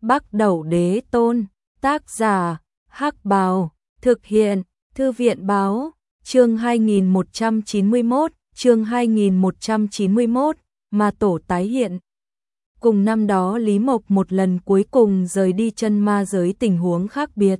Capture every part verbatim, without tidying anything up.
Bắc Đẩu Đế Tôn, tác giả, Hắc Bào, thực hiện, Thư viện báo, chương hai nghìn một trăm chín mươi mốt, chương hai nghìn một trăm chín mươi mốt, Ma Tổ tái hiện. Cùng năm đó Lý Mộc một lần cuối cùng rời đi chân ma giới tình huống khác biệt.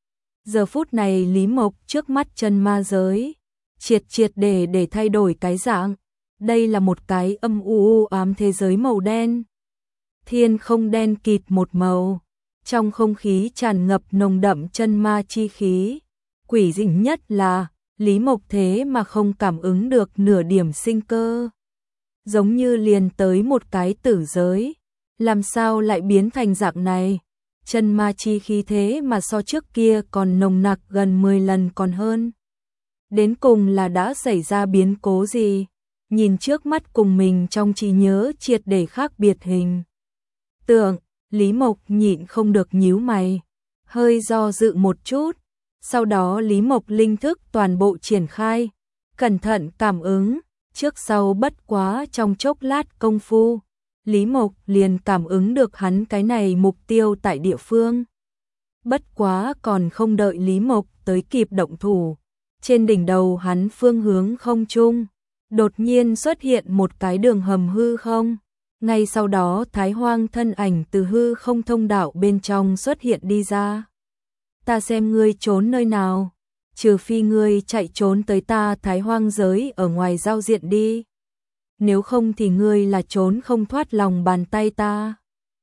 Giờ phút này Lý Mộc trước mắt chân ma giới, triệt triệt để để thay đổi cái dạng. Đây là một cái âm u u ám thế giới màu đen. Thiên không đen kịt một màu, trong không khí tràn ngập nồng đậm chân ma chi khí. Quỷ dị nhất là, Lý Mộc thế mà không cảm ứng được nửa điểm sinh cơ. Giống như liền tới một cái tử giới, làm sao lại biến thành dạng này? Chân ma chi khí thế mà so trước kia còn nồng nặc gần mười lần còn hơn. Đến cùng là đã xảy ra biến cố gì? Nhìn trước mắt cùng mình trong trí nhớ triệt để khác biệt hình tượng, Lý Mộc nhịn không được nhíu mày, hơi do dự một chút. Sau đó Lý Mộc linh thức toàn bộ triển khai, cẩn thận cảm ứng, trước sau bất quá trong chốc lát công phu, Lý Mộc liền cảm ứng được hắn cái này mục tiêu tại địa phương. Bất quá còn không đợi Lý Mộc tới kịp động thủ, trên đỉnh đầu hắn phương hướng không trung, đột nhiên xuất hiện một cái đường hầm hư không. Ngay sau đó Thái Hoang thân ảnh từ hư không thông đạo bên trong xuất hiện đi ra. Ta xem ngươi trốn nơi nào, trừ phi ngươi chạy trốn tới ta Thái Hoang giới ở ngoài giao diện đi. Nếu không thì ngươi là trốn không thoát lòng bàn tay ta.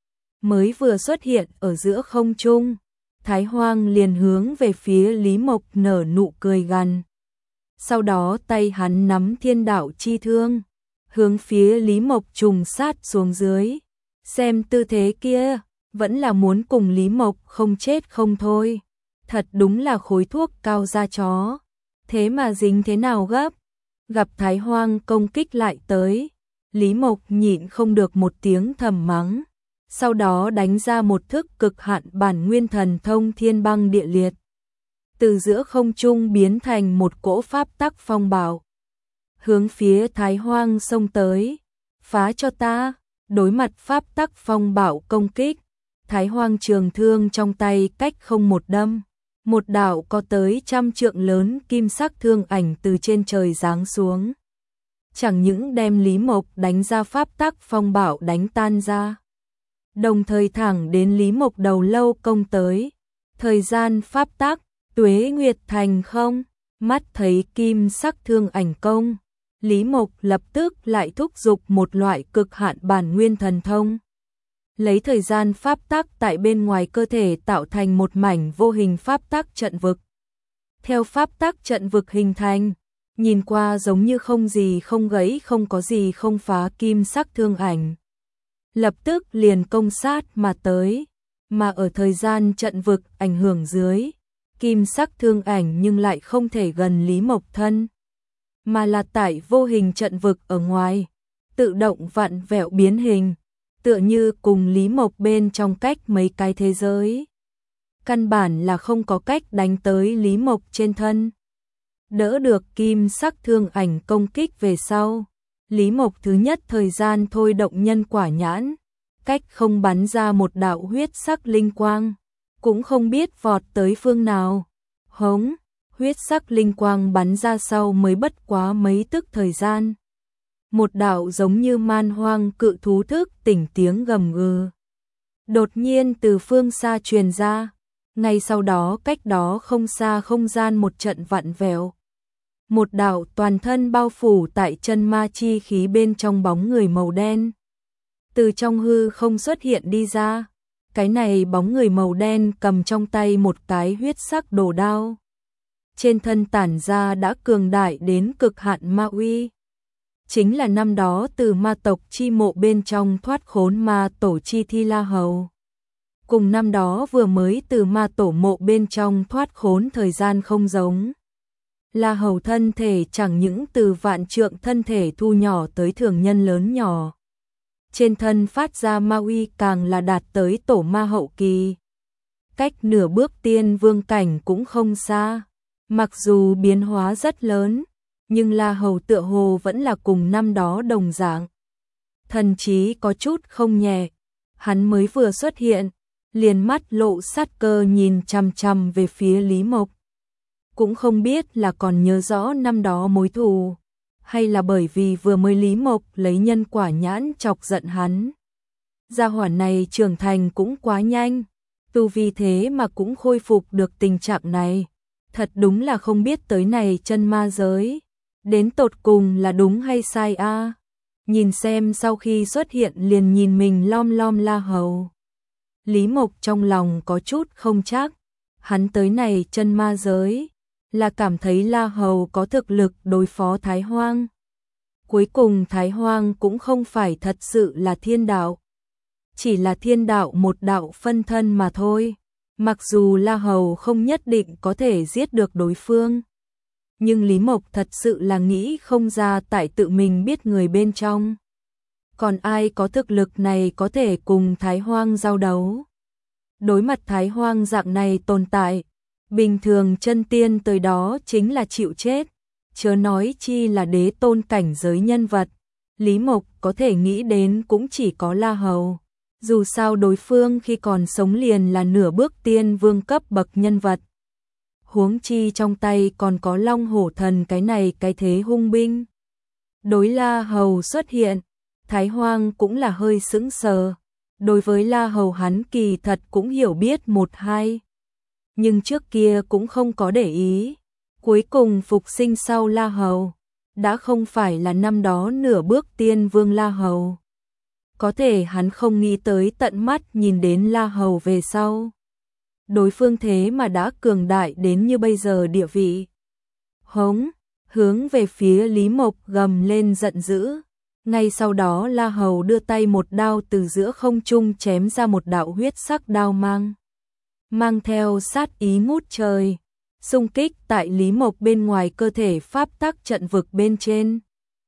Mới vừa xuất hiện ở giữa không trung, Thái Hoang liền hướng về phía Lý Mộc nở nụ cười gằn. Sau đó tay hắn nắm thiên đạo chi thương, hướng phía Lý Mộc trùng sát xuống dưới. Xem tư thế kia, vẫn là muốn cùng Lý Mộc không chết không thôi. Thật đúng là khối thuốc cao da chó. Thế mà dính thế nào gấp? Gặp Thái Hoang công kích lại tới, Lý Mộc nhịn không được một tiếng thầm mắng. Sau đó đánh ra một thức cực hạn bản nguyên thần thông thiên băng địa liệt. Từ giữa không trung biến thành một cỗ pháp tắc phong bạo, hướng phía Thái Hoang xông tới. Phá cho ta! Đối mặt pháp tắc phong bạo công kích, Thái Hoang trường thương trong tay cách không một đâm, một đạo có tới trăm trượng lớn kim sắc thương ảnh từ trên trời giáng xuống. Chẳng những đem Lý Mộc đánh ra pháp tắc phong bạo đánh tan ra, đồng thời thẳng đến Lý Mộc đầu lâu công tới. Thời gian pháp tắc, tuế nguyệt thành không, mắt thấy kim sắc thương ảnh công, Lý Mộc lập tức lại thúc giục một loại cực hạn bản nguyên thần thông. Lấy thời gian pháp tắc tại bên ngoài cơ thể tạo thành một mảnh vô hình pháp tắc trận vực. Theo pháp tắc trận vực hình thành, nhìn qua giống như không gì không gãy không có gì không phá kim sắc thương ảnh. Lập tức liền công sát mà tới, mà ở thời gian trận vực ảnh hưởng dưới, kim sắc thương ảnh nhưng lại không thể gần Lý Mộc thân, mà là tại vô hình trận vực ở ngoài, tự động vặn vẹo biến hình, tựa như cùng Lý Mộc bên trong cách mấy cái thế giới. Căn bản là không có cách đánh tới Lý Mộc trên thân. Đỡ được kim sắc thương ảnh công kích về sau, Lý Mộc thứ nhất thời gian thôi động nhân quả nhãn, cách không bắn ra một đạo huyết sắc linh quang, cũng không biết vọt tới phương nào. Hống, huyết sắc linh quang bắn ra sau mới bất quá mấy tức thời gian. Một đạo giống như man hoang cự thú thức tỉnh tiếng gầm gừ đột nhiên từ phương xa truyền ra. Ngay sau đó cách đó không xa không gian một trận vặn vẹo. Một đạo toàn thân bao phủ tại chân ma chi khí bên trong bóng người màu đen, từ trong hư không xuất hiện đi ra. Cái này bóng người màu đen cầm trong tay một cái huyết sắc đồ đao, trên thân tản ra đã cường đại đến cực hạn ma uy. Chính là năm đó từ ma tộc chi mộ bên trong thoát khốn ma tổ chi Thi La Hầu. Cùng năm đó vừa mới từ ma tổ mộ bên trong thoát khốn thời gian không giống. La Hầu thân thể chẳng những từ vạn trượng thân thể thu nhỏ tới thường nhân lớn nhỏ. Trên thân phát ra ma uy càng là đạt tới tổ ma hậu kỳ. Cách nửa bước tiên vương cảnh cũng không xa. Mặc dù biến hóa rất lớn, nhưng La Hầu tựa hồ vẫn là cùng năm đó đồng dạng. Thần trí có chút không nhẹ, hắn mới vừa xuất hiện, liền mắt lộ sát cơ nhìn chằm chằm về phía Lý Mộc. Cũng không biết là còn nhớ rõ năm đó mối thù, hay là bởi vì vừa mới Lý Mộc lấy nhân quả nhãn chọc giận hắn. Gia hỏa này trưởng thành cũng quá nhanh, tu vi thế mà cũng khôi phục được tình trạng này. Thật đúng là không biết tới này chân ma giới, đến tột cùng là đúng hay sai a. À? Nhìn xem sau khi xuất hiện liền nhìn mình lom lom La Hầu. Lý Mộc trong lòng có chút không chắc, hắn tới này chân ma giới là cảm thấy La Hầu có thực lực đối phó Thái Hoang. Cuối cùng Thái Hoang cũng không phải thật sự là thiên đạo, chỉ là thiên đạo một đạo phân thân mà thôi. Mặc dù La Hầu không nhất định có thể giết được đối phương, nhưng Lý Mộc thật sự là nghĩ không ra tại tự mình biết người bên trong. Còn ai có thực lực này có thể cùng Thái Hoang giao đấu? Đối mặt Thái Hoang dạng này tồn tại, bình thường chân tiên tới đó chính là chịu chết, chớ nói chi là đế tôn cảnh giới nhân vật. Lý Mộc có thể nghĩ đến cũng chỉ có La Hầu. Dù sao đối phương khi còn sống liền là nửa bước tiên vương cấp bậc nhân vật. Huống chi trong tay còn có Long Hổ Thần cái này cái thế hung binh. Đối La Hầu xuất hiện, Thái Hoang cũng là hơi sững sờ. Đối với La Hầu hắn kỳ thật cũng hiểu biết một hai, nhưng trước kia cũng không có để ý. Cuối cùng phục sinh sau La Hầu đã không phải là năm đó nửa bước tiên vương La Hầu. Có thể hắn không nghĩ tới tận mắt nhìn đến La Hầu về sau, đối phương thế mà đã cường đại đến như bây giờ địa vị. Hống, hướng về phía Lý Mộc gầm lên giận dữ. Ngay sau đó La Hầu đưa tay một đao từ giữa không trung chém ra một đạo huyết sắc đao mang. Mang theo sát ý ngút trời, xung kích tại Lý Mộc bên ngoài cơ thể pháp tắc trận vực bên trên.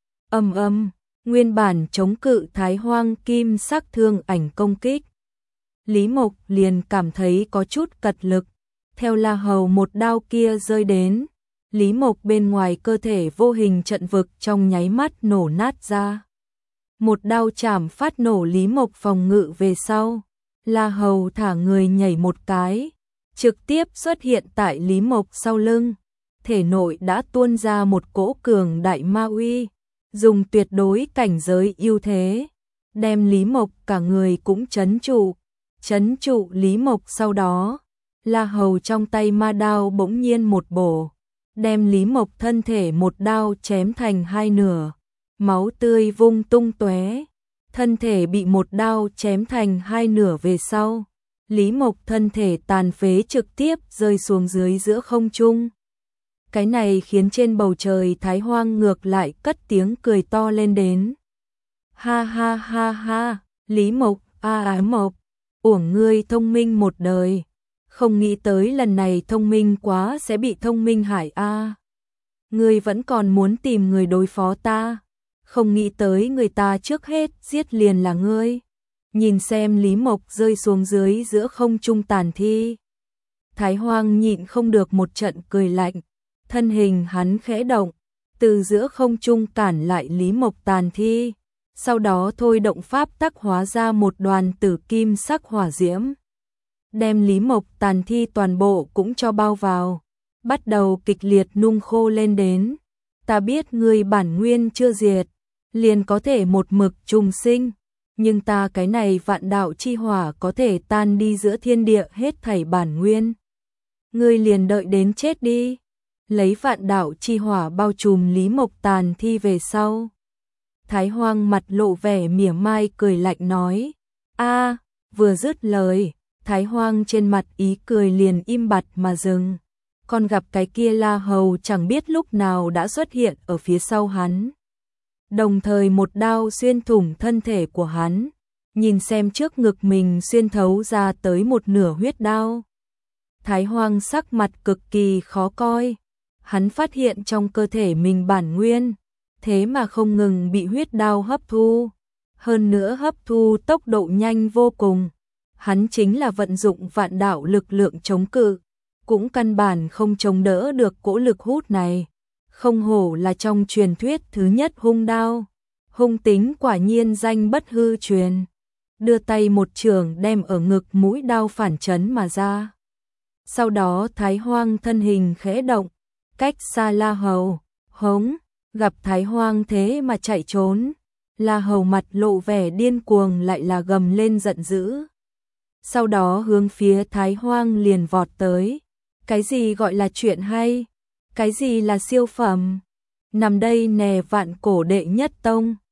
Ầm ầm, nguyên bản chống cự Thái Hoang kim sắc thương ảnh công kích. Lý Mộc liền cảm thấy có chút cật lực, theo La Hầu một đao kia rơi đến, Lý Mộc bên ngoài cơ thể vô hình trận vực trong nháy mắt nổ nát ra. Một đao chảm phát nổ Lý Mộc phòng ngự về sau, La Hầu thả người nhảy một cái, trực tiếp xuất hiện tại Lý Mộc sau lưng, thể nội đã tuôn ra một cỗ cường đại ma uy, dùng tuyệt đối cảnh giới ưu thế, đem Lý Mộc cả người cũng trấn trụ, trấn trụ Lý Mộc. Sau đó, La Hầu trong tay ma đao bỗng nhiên một bổ, đem Lý Mộc thân thể một đao chém thành hai nửa, máu tươi vung tung tóe, thân thể bị một đao chém thành hai nửa về sau, Lý Mộc thân thể tàn phế trực tiếp rơi xuống dưới giữa không trung. Cái này khiến trên bầu trời Thái Hoang ngược lại cất tiếng cười to lên đến. Ha ha ha ha, Lý Mộc, a à, Mộc, uổng ngươi thông minh một đời, không nghĩ tới lần này thông minh quá sẽ bị thông minh hại a. À. Ngươi vẫn còn muốn tìm người đối phó ta, không nghĩ tới người ta trước hết giết liền là ngươi. Nhìn xem Lý Mộc rơi xuống dưới giữa không trung tàn thi, Thái Hoang nhịn không được một trận cười lạnh, thân hình hắn khẽ động, từ giữa không trung cản lại Lý Mộc tàn thi, sau đó thôi động pháp tắc hóa ra một đoàn tử kim sắc hỏa diễm, đem Lý Mộc tàn thi toàn bộ cũng cho bao vào, bắt đầu kịch liệt nung khô lên đến. Ta biết ngươi bản nguyên chưa diệt, liền có thể một mực trùng sinh, nhưng ta cái này vạn đạo chi hỏa có thể tan đi giữa thiên địa hết thảy bản nguyên. Ngươi liền đợi đến chết đi. Lấy vạn đạo chi hỏa bao trùm Lý Mộc tàn thi về sau, Thái Hoang mặt lộ vẻ mỉa mai cười lạnh nói. A, vừa dứt lời, Thái Hoang trên mặt ý cười liền im bặt mà dừng. Còn gặp cái kia La Hầu chẳng biết lúc nào đã xuất hiện ở phía sau hắn, đồng thời một đao xuyên thủng thân thể của hắn, nhìn xem trước ngực mình xuyên thấu ra tới một nửa huyết đao. Thái Hoang sắc mặt cực kỳ khó coi, hắn phát hiện trong cơ thể mình bản nguyên, thế mà không ngừng bị huyết đao hấp thu, hơn nữa hấp thu tốc độ nhanh vô cùng. Hắn chính là vận dụng vạn đạo lực lượng chống cự, cũng căn bản không chống đỡ được cỗ lực hút này. Không hổ là trong truyền thuyết thứ nhất hung đao, hung tính quả nhiên danh bất hư truyền. đưa tay một trường đem ở ngực mũi đao phản chấn mà ra. Sau đó Thái Hoang thân hình khẽ động, cách xa La Hầu, hống, gặp Thái Hoang thế mà chạy trốn. La Hầu mặt lộ vẻ điên cuồng lại là gầm lên giận dữ. Sau đó hướng phía Thái Hoang liền vọt tới. Cái gì gọi là chuyện hay? Cái gì là siêu phẩm? Nằm đây nè vạn cổ đệ nhất tông.